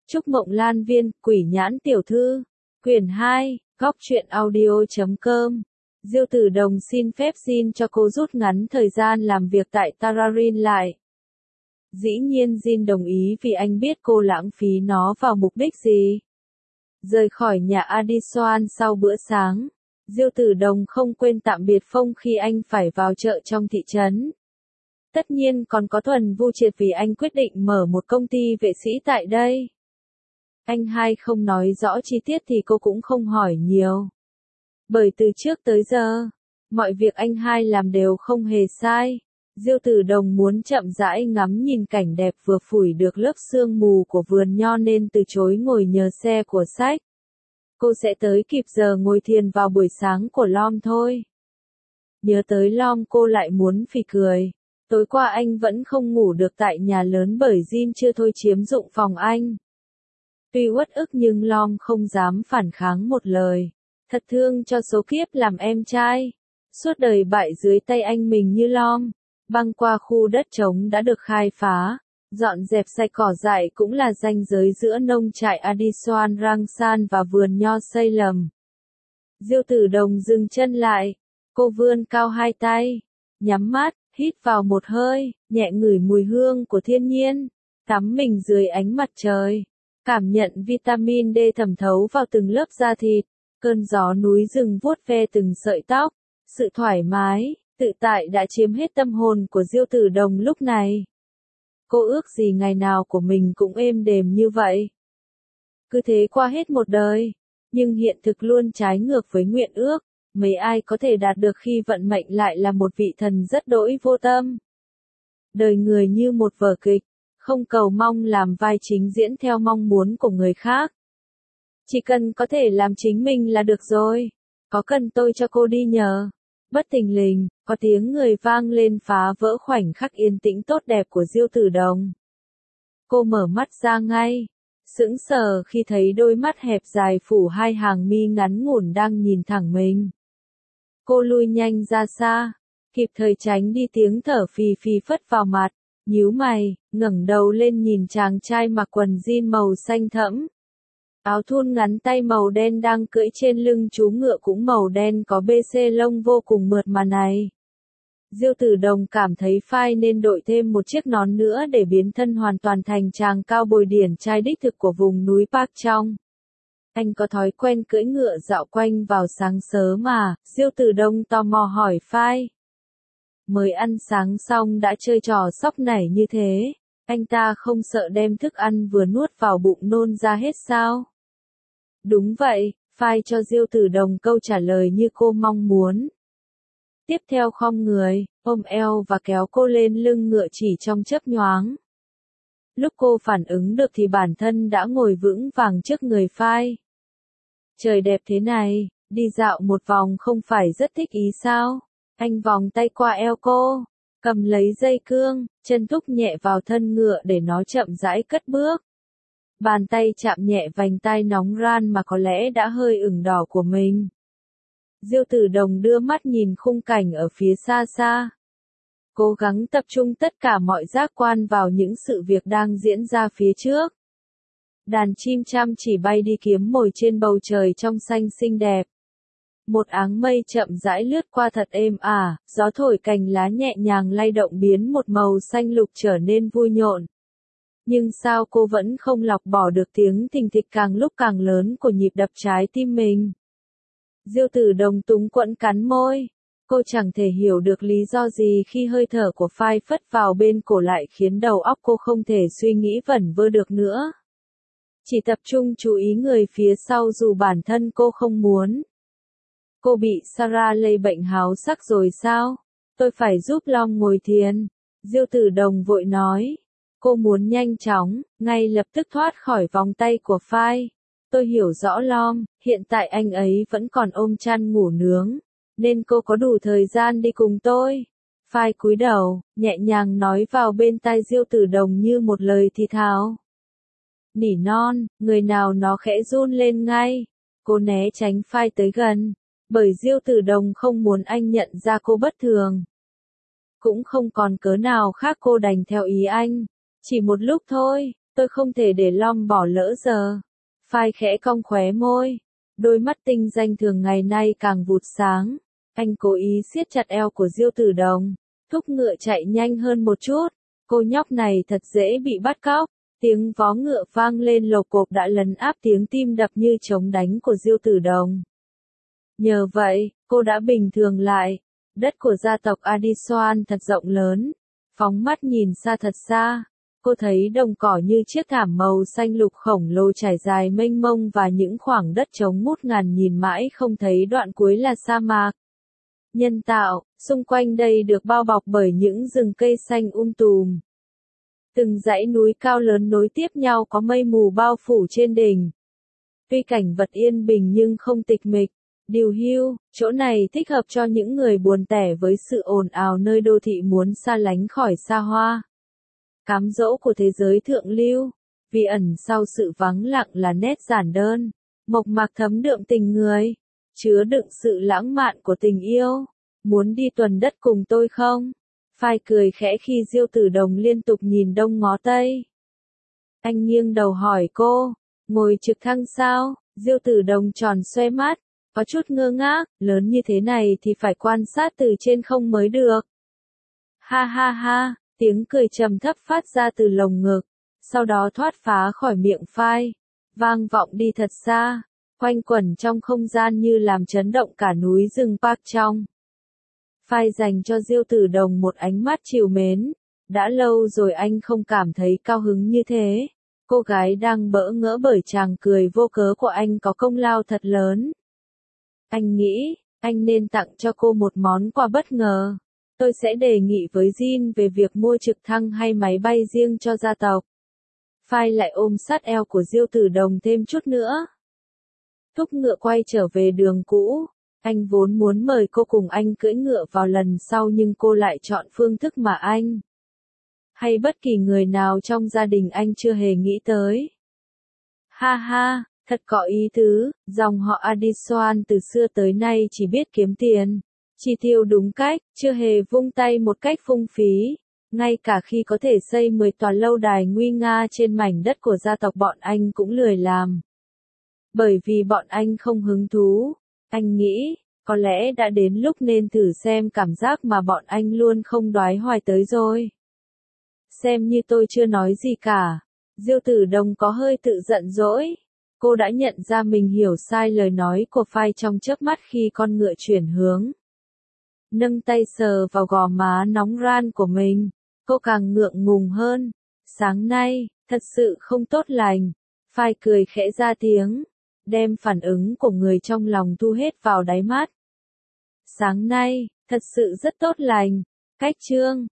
Trúc Mộng Lan Viên, Quỷ Nhãn Tiểu Thư, Quyển 2, Góc Truyện Audio.com. Diêu Tử Đồng xin phép Jin cho cô rút ngắn thời gian làm việc tại Tararin lại. Dĩ nhiên Jin đồng ý vì anh biết cô lãng phí nó vào mục đích gì. Rời khỏi nhà Adison sau bữa sáng, Diêu Tử Đồng không quên tạm biệt Phong khi anh phải vào chợ trong thị trấn. Tất nhiên còn có Thuần Vu Triệt vì anh quyết định mở một công ty vệ sĩ tại đây. Anh hai không nói rõ chi tiết thì cô cũng không hỏi nhiều. Bởi từ trước tới giờ, mọi việc anh hai làm đều không hề sai. Diêu Tử Đồng muốn chậm rãi ngắm nhìn cảnh đẹp vừa phủi được lớp sương mù của vườn nho nên từ chối ngồi nhờ xe của sách. Cô sẽ tới kịp giờ ngồi thiền vào buổi sáng của Lom thôi. Nhớ tới Lom cô lại muốn phì cười. Tối qua anh vẫn không ngủ được tại nhà lớn bởi Jin chưa thôi chiếm dụng phòng anh. Tuy uất ức nhưng Lom không dám phản kháng một lời. Thật thương cho số kiếp làm em trai. Suốt đời bại dưới tay anh mình như Lom. Băng qua khu đất trống đã được khai phá. Dọn dẹp sạch cỏ dại cũng là ranh giới giữa nông trại Adison Rangsan và vườn nho xây lầm. Diêu Tử Đồng dừng chân lại. Cô vươn cao hai tay. Nhắm mắt, hít vào một hơi, nhẹ ngửi mùi hương của thiên nhiên. Tắm mình dưới ánh mặt trời. Cảm nhận vitamin D thẩm thấu vào từng lớp da thịt. Cơn gió núi rừng vuốt ve từng sợi tóc. Sự thoải mái, tự tại đã chiếm hết tâm hồn của Diêu Tử Đồng lúc này. Cô ước gì ngày nào của mình cũng êm đềm như vậy. Cứ thế qua hết một đời. Nhưng hiện thực luôn trái ngược với nguyện ước. Mấy ai có thể đạt được khi vận mệnh lại là một vị thần rất đỗi vô tâm. Đời người như một vở kịch. Không cầu mong làm vai chính diễn theo mong muốn của người khác. Chỉ cần có thể làm chính mình là được rồi. Có cần tôi cho cô đi nhờ? Bất thình lình, có tiếng người vang lên phá vỡ khoảnh khắc yên tĩnh tốt đẹp của Diêu Tử Đồng. Cô mở mắt ra ngay, sững sờ khi thấy đôi mắt hẹp dài phủ hai hàng mi ngắn ngủn đang nhìn thẳng mình. Cô lui nhanh ra xa, kịp thời tránh đi tiếng thở phì phì phất vào mặt, nhíu mày, ngẩng đầu lên nhìn chàng trai mặc quần jean màu xanh thẫm. Áo thun ngắn tay màu đen đang cưỡi trên lưng chú ngựa cũng màu đen có BC lông vô cùng mượt mà này. Diêu Tử Đồng cảm thấy phai nên đội thêm một chiếc nón nữa để biến thân hoàn toàn thành chàng cao bồi điển trai đích thực của vùng núi Park Trong. Anh có thói quen cưỡi ngựa dạo quanh vào sáng sớm mà, Diêu Tử Đồng tò mò hỏi phai. Mới ăn sáng xong đã chơi trò sóc nảy như thế, anh ta không sợ đem thức ăn vừa nuốt vào bụng nôn ra hết sao? Đúng vậy, phai cho Diêu Tử Đồng câu trả lời như cô mong muốn. Tiếp theo khom người, ôm eo và kéo cô lên lưng ngựa chỉ trong chớp nhoáng. Lúc cô phản ứng được thì bản thân đã ngồi vững vàng trước người phai. Trời đẹp thế này, đi dạo một vòng không phải rất thích ý sao? Anh vòng tay qua eo cô, cầm lấy dây cương, chân thúc nhẹ vào thân ngựa để nó chậm rãi cất bước. Bàn tay chạm nhẹ vành tai nóng ran mà có lẽ đã hơi ửng đỏ của mình. Diêu Tử Đồng đưa mắt nhìn khung cảnh ở phía xa xa. Cố gắng tập trung tất cả mọi giác quan vào những sự việc đang diễn ra phía trước. Đàn chim chăm chỉ bay đi kiếm mồi trên bầu trời trong xanh xinh đẹp. Một áng mây chậm rãi lướt qua thật êm ả, gió thổi cành lá nhẹ nhàng lay động biến một màu xanh lục trở nên vui nhộn. Nhưng sao cô vẫn không lọc bỏ được tiếng thình thịch càng lúc càng lớn của nhịp đập trái tim mình? Diêu Tử Đồng túng quẫn cắn môi. Cô chẳng thể hiểu được lý do gì khi hơi thở của phai phất vào bên cổ lại khiến đầu óc cô không thể suy nghĩ vẩn vơ được nữa. Chỉ tập trung chú ý người phía sau dù bản thân cô không muốn. Cô bị Sarah lây bệnh háo sắc rồi sao? Tôi phải giúp Long ngồi thiền. Diêu Tử Đồng vội nói. Cô muốn nhanh chóng, ngay lập tức thoát khỏi vòng tay của phai. Tôi hiểu rõ Long, hiện tại anh ấy vẫn còn ôm chăn ngủ nướng, nên cô có đủ thời gian đi cùng tôi. Phai cúi đầu, nhẹ nhàng nói vào bên tai Diêu Tử Đồng như một lời thì thào. Nỉ non, người nào nó khẽ run lên ngay. Cô né tránh phai tới gần, bởi Diêu Tử Đồng không muốn anh nhận ra cô bất thường. Cũng không còn cớ nào khác cô đành theo ý anh. Chỉ một lúc thôi, Tôi không thể để Long bỏ lỡ giờ. Phai khẽ cong khóe môi. Đôi mắt tinh danh thường ngày nay càng vụt sáng. Anh cố ý siết chặt eo của Diêu Tử Đồng. Thúc ngựa chạy nhanh hơn một chút. Cô nhóc này thật dễ bị bắt cóc. Tiếng vó ngựa vang lên lộc cộp đã lấn áp tiếng tim đập như trống đánh của Diêu Tử Đồng. Nhờ vậy, cô đã bình thường lại. Đất của gia tộc Adiswan thật rộng lớn. Phóng mắt nhìn xa thật xa. Cô thấy đồng cỏ như chiếc thảm màu xanh lục khổng lồ trải dài mênh mông và những khoảng đất trống ngút ngàn nhìn mãi không thấy đoạn cuối là sa mạc. Nhân tạo, xung quanh đây được bao bọc bởi những rừng cây xanh tùm. Từng dãy núi cao lớn nối tiếp nhau có mây mù bao phủ trên đỉnh. Tuy cảnh vật yên bình nhưng không tịch mịch, điều hưu, chỗ này thích hợp cho những người buồn tẻ với sự ồn ào nơi đô thị muốn xa lánh khỏi xa hoa. Cám dỗ của thế giới thượng lưu, vì ẩn sau sự vắng lặng là nét giản đơn, mộc mạc thấm đượm tình người, chứa đựng sự lãng mạn của tình yêu. Muốn đi tuần đất cùng tôi không? Phai cười khẽ khi Diêu Tử Đồng liên tục nhìn đông ngó tây. Anh nghiêng đầu hỏi cô, ngồi trực thăng sao? Diêu Tử Đồng tròn xoe mắt, có chút ngơ ngác, lớn như thế này thì phải quan sát từ trên không mới được. Ha ha ha, tiếng cười trầm thấp phát ra từ lồng ngực, sau đó thoát phá khỏi miệng Phai, vang vọng đi thật xa, quanh quẩn trong không gian như làm chấn động cả núi rừng Park trong. Phai dành cho Diêu Tử Đồng một ánh mắt trìu mến, đã lâu rồi anh không cảm thấy cao hứng như thế. Cô gái đang bỡ ngỡ bởi chàng cười vô cớ của anh có công lao thật lớn. Anh nghĩ, anh nên tặng cho cô một món quà bất ngờ. Tôi sẽ đề nghị với Jin về việc mua trực thăng hay máy bay riêng cho gia tộc. Phai lại ôm sát eo của Diêu Tử Đồng thêm chút nữa. Thúc ngựa quay trở về đường cũ. Anh vốn muốn mời cô cùng anh cưỡi ngựa vào lần sau nhưng cô lại chọn phương thức mà anh hay bất kỳ người nào trong gia đình anh chưa hề nghĩ tới. Ha ha, thật có ý tứ, dòng họ Adiswan từ xưa tới nay chỉ biết kiếm tiền, chi tiêu đúng cách, chưa hề vung tay một cách phung phí. Ngay cả khi có thể xây 10 tòa lâu đài nguy nga trên mảnh đất của gia tộc bọn anh cũng lười làm. Bởi vì bọn anh không hứng thú. Anh nghĩ, có lẽ đã đến lúc nên thử xem cảm giác mà bọn anh luôn không đoái hoài tới rồi. Xem như tôi chưa nói gì cả. Diêu Tử Đồng có hơi tự giận dỗi. Cô đã nhận ra mình hiểu sai lời nói của Phai trong chớp mắt khi con ngựa chuyển hướng. Nâng tay sờ vào gò má nóng ran của mình, cô càng ngượng ngùng hơn. Sáng nay, thật sự không tốt lành. Phai cười khẽ ra tiếng, đem phản ứng của người trong lòng thu hết vào đáy mắt. Sáng nay, thật sự rất tốt lành. Cách chương